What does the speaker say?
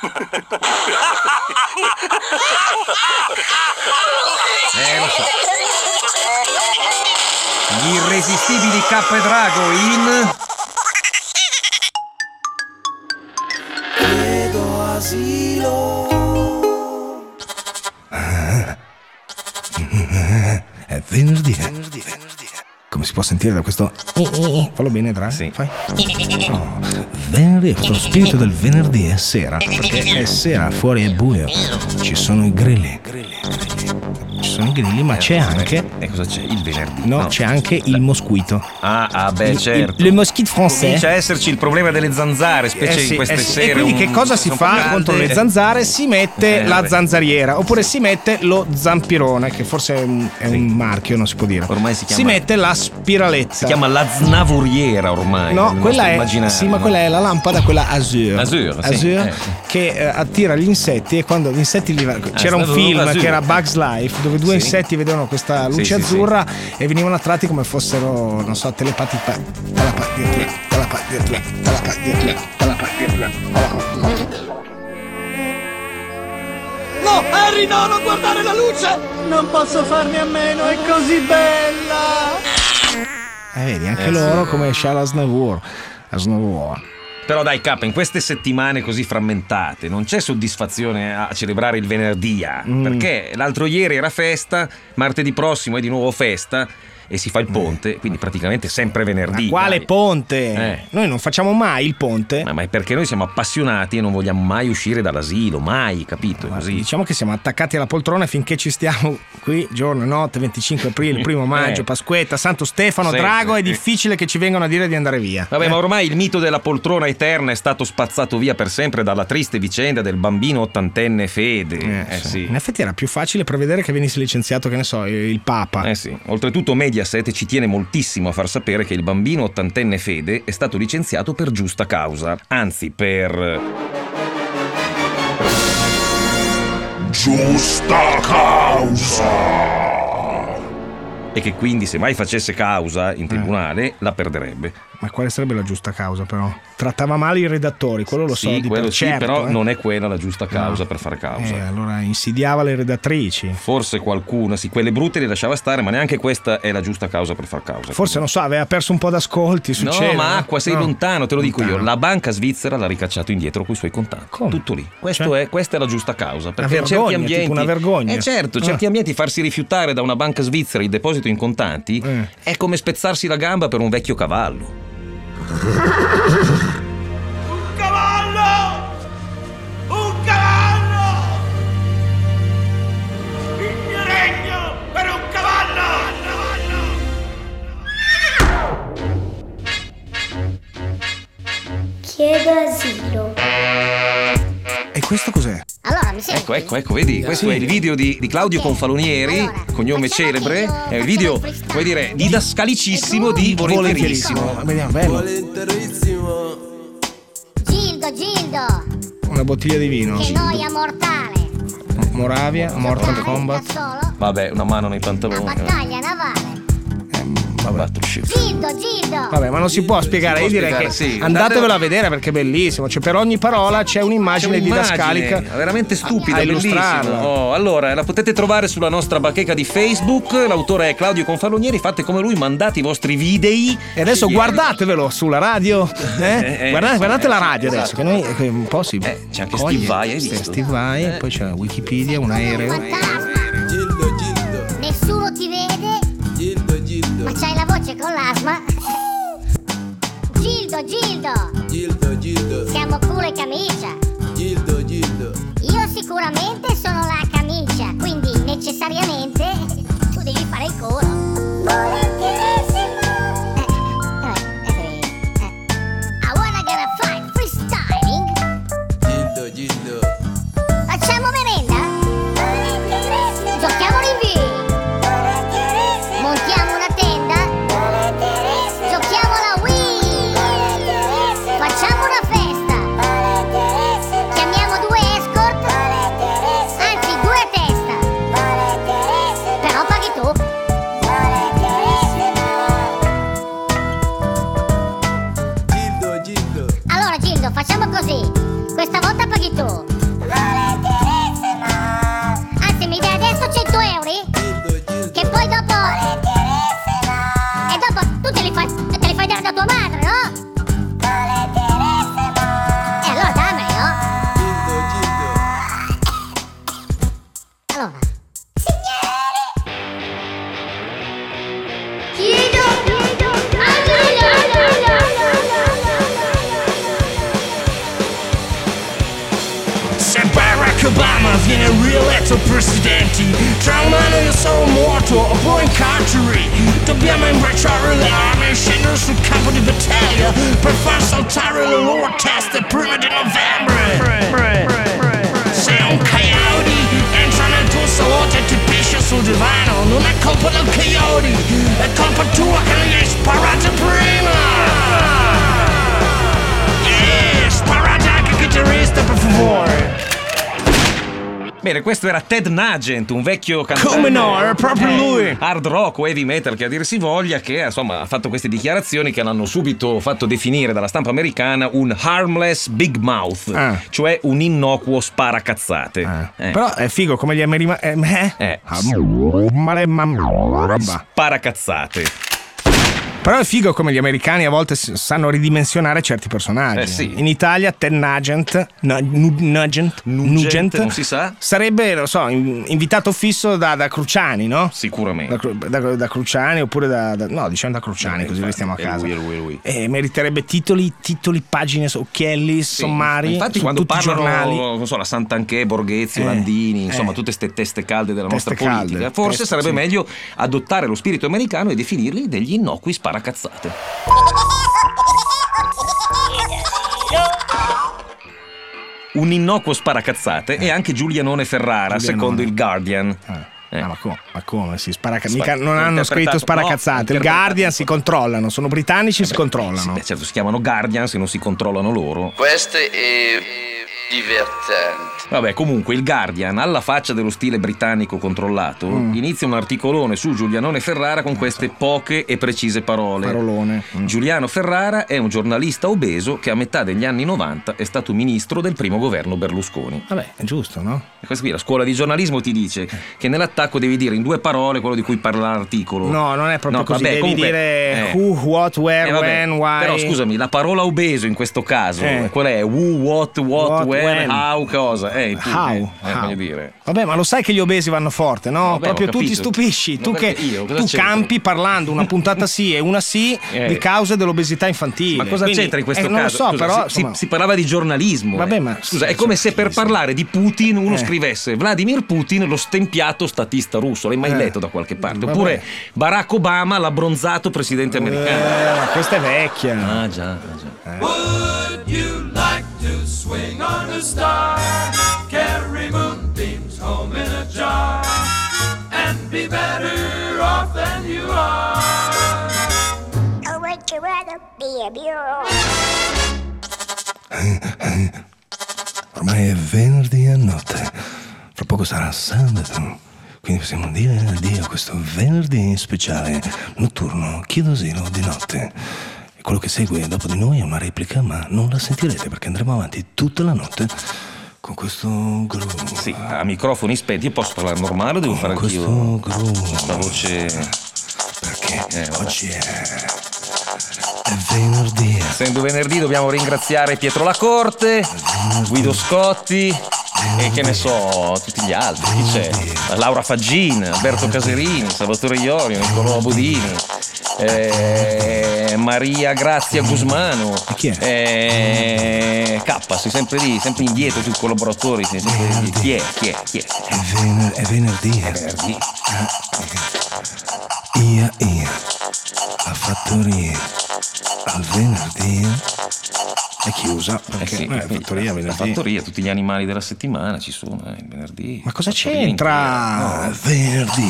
Lo so. Gli irresistibili K Drago in... Chiedo asilo. È venerdì. Come si può sentire da questo? Fallo bene, Dra. Sì. Fai. Oh, venerdì, questo spirito del venerdì è sera, perché è sera, fuori è buio. Ci sono i grilli. Ci sono i grilli, ma c'è anche... E cosa c'è? Il venerdì? No, c'è anche il mosquito. Beh, certo. Le mosquito français. Comincia a esserci il problema delle zanzare, specie in queste sere. E quindi che cosa si fa contro le zanzare? Si mette la zanzariera, oppure si mette lo zampirone, che forse è un marchio, non si può dire. Ormai si chiama... Si mette la spiraletta. Si chiama la znavuriera ormai. No, quella è... Sì, ma quella è la lampada, quella Azure. Sì. Che attira gli insetti, e quando gli insetti c'era un film che era Bugs Life, dove due insetti vedevano questa luce azzurra e venivano attratti come fossero, non so, telepati. No, Harry, no, non guardare la luce! Non posso farne a meno, è così bella! Vedi, anche loro come Shia Aznavour. Però dai, K, in queste settimane così frammentate non c'è soddisfazione a celebrare il venerdì, perché l'altro ieri era festa, martedì prossimo è di nuovo festa e si fa il ponte, quindi praticamente sempre venerdì. Ma quale ponte? Noi non facciamo mai il ponte. Ma è perché noi siamo appassionati e non vogliamo mai uscire dall'asilo, mai, capito? Così. Diciamo che siamo attaccati alla poltrona finché ci stiamo qui, giorno e notte, 25 aprile, 1 maggio, Pasquetta, Santo Stefano, Drago, è difficile che ci vengano a dire di andare via. Vabbè, ma ormai il mito della poltrona eterna è stato spazzato via per sempre dalla triste vicenda del bambino ottantenne Fede. Sì. In effetti era più facile prevedere che venisse licenziato, che ne so, il Papa. Sì. Oltretutto Mediaset ci tiene moltissimo a far sapere che il bambino ottantenne Fede è stato licenziato per giusta causa. Anzi, per... giusta causa. E che quindi se mai facesse causa in tribunale la perderebbe. Ma quale sarebbe la giusta causa, però? Trattava male i redattori, quello lo so di quello per sì, certo, però non è quella la giusta causa per fare causa. Allora insidiava le redattrici. Forse qualcuna, quelle brutte le lasciava stare, ma neanche questa è la giusta causa per far causa. Forse, non so, aveva perso un po' d'ascolti, succede. No, ma Acqua, sei lontano, te lo dico io. La banca svizzera l'ha ricacciato indietro coi suoi contanti. Come? Tutto lì. Questa è la giusta causa. Perché una vergogna, certi ambienti, tipo una vergogna. Certo, certi ambienti farsi rifiutare da una banca svizzera il deposito in contanti è come spezzarsi la gamba per un vecchio cavallo. Un cavallo! Un cavallo! Il mio regno per un cavallo! Chiedo asilo. E questo cos'è? Allora, mi senti? Ecco, vedi, questo è il video di Claudio Confalonieri, cognome celebre, è il video, come dire, didascalicissimo di Volentierissimo. Vediamo, bello. Volentierissimo. Gildo, Una bottiglia di vino. che noia mortale. Moravia, Mortal Kombat. Da solo, Vabbè, una mano nei a pantaloni. battaglia navale. Vabbè, Gildo. Vabbè, ma non si può spiegare. Io direi che andatevelo a vedere perché è bellissimo. Cioè, per ogni parola c'è un'immagine didascalica. Veramente stupida, a bellissima. illustrarla. Allora, la potete trovare sulla nostra bacheca di Facebook. L'autore è Claudio Confalonieri. Fate come lui, mandate i vostri video. E adesso guardatevelo sulla radio. Guardate la radio adesso, che noi un po' si. C'è anche Steve Vai, hai visto? Steve Vai, poi c'è Wikipedia, un aereo. Fantasma. Gildo. Nessuno ti vede, ma c'hai la voce con l'asma. Gildo. Siamo culo e camicia. Gildo. Io sicuramente sono la camicia, quindi necessariamente tu devi fare il culo. Volentierissimo. I wanna get a fight freestyling. Gildo. Facciamo merenda? Volentierissimo. Giochiamo rinvii. Volentierissimo. Montiamo una tenda. Volentierissimo. Giochiamo la Wii. Volentierissimo. Facciamo una festa. Volentierissimo. Chiamiamo 2 escort. Volentierissimo. Anzi, 2 a testa. Volentierissimo. Obama viene rieletto presidente, tra un anno io sono morto o poi in carcere. Dobbiamo imbracciare le armi e scendere sul campo di battaglia per far saltare le loro teste prima di novembre. Sei un coyote, entra nel tuo salotto e ti piscia sul divano. Non è colpa del coyote, è colpa tua che non gli hai sparato prima. Sparate anche il chitarrista, per favore. Bene, questo era Ted Nugent, un vecchio cantante. Come no, era proprio lui. Hard rock o heavy metal, che a dir si voglia, che insomma ha fatto queste dichiarazioni che l'hanno subito fatto definire dalla stampa americana un harmless big mouth, cioè un innocuo sparacazzate. Però è figo come gli americani. Sparacazzate. Però è figo come gli americani a volte sanno ridimensionare certi personaggi. Sì. In Italia Ted Nugent, non si sa. sarebbe, lo so, invitato fisso da Cruciani, no? Sicuramente. Da Cruciani oppure no, diciamo da Cruciani, così restiamo a casa. È lui. E meriterebbe titoli, pagine, occhielli, sommari. Infatti su quando tutti i giornali. Non so, la Santanchè, Borghezio, Landini, insomma tutte ste teste calde della nostra politica, forse sarebbe meglio adottare lo spirito americano e definirli degli innocui sparacazzate. Un innocuo sparacazzate è anche Giulianone Ferrara, secondo il Guardian. Ma come si mica non hanno scritto sparacazzate. Il Guardian si controllano, sono britannici, si controllano. Certo, si chiamano Guardian se non si controllano loro. Questo è divertente. Vabbè, comunque il Guardian, alla faccia dello stile britannico controllato, inizia un articolone su Giulianone Ferrara con queste poche e precise parole. Parolone. Giuliano Ferrara è un giornalista obeso che a metà degli anni 90 è stato ministro del primo governo Berlusconi. Vabbè, è giusto, no? E questa qui la scuola di giornalismo ti dice che nell'attacco devi dire in 2 parole quello di cui parla l'articolo. No, non è proprio così, vabbè, devi comunque, dire who, what, where, when, why. Però scusami, la parola obeso in questo caso, qual è? Who, what, where, how, cosa? How. Voglio dire. Vabbè, ma lo sai che gli obesi vanno forte, no? Vabbè, proprio tu ti stupisci, tu campi parlando una puntata sì e una sì di cause dell'obesità infantile. Ma cosa c'entra in questo caso? Non lo so, scusa, però si parlava di giornalismo. Vabbè, ma scusa, è come se per parlare di Putin uno scrivesse Vladimir Putin, lo stempiato statista russo. L'hai mai letto da qualche parte? Oppure Barack Obama, l'abbronzato presidente americano. Ma questa è vecchia. Ah già. Would you like to swing on a star? Carry moonbeams home in a jar and be better off than you are. Or would you rather be a bureau? Ormai è venerdì a notte, fra poco sarà sabato, quindi possiamo dire addio a questo venerdì speciale notturno Chiedo asilo di notte. E quello che segue dopo di noi è una replica, ma non la sentirete perché andremo avanti tutta la notte con questo groove. Sì, a microfoni spenti. Io posso parlare normale o devo fare anch'io questa voce? Perché oggi è venerdì. Essendo venerdì dobbiamo ringraziare Pietro Lacorte, Guido Scotti e che ne so, tutti gli altri. Chi c'è? Laura Faggin, Alberto Caserini, Salvatore Iorio, Niccolò Bodini, Maria Grazia Gusmano. Chi è? K, sei sempre lì, sempre indietro tutti i collaboratori, sei sempre lì. Chi è? È venerdì. Ia, la fattoria al venerdì è chiusa perché la fattoria, tutti gli animali della settimana ci sono, il venerdì. Ma cosa c'entra? Venerdì.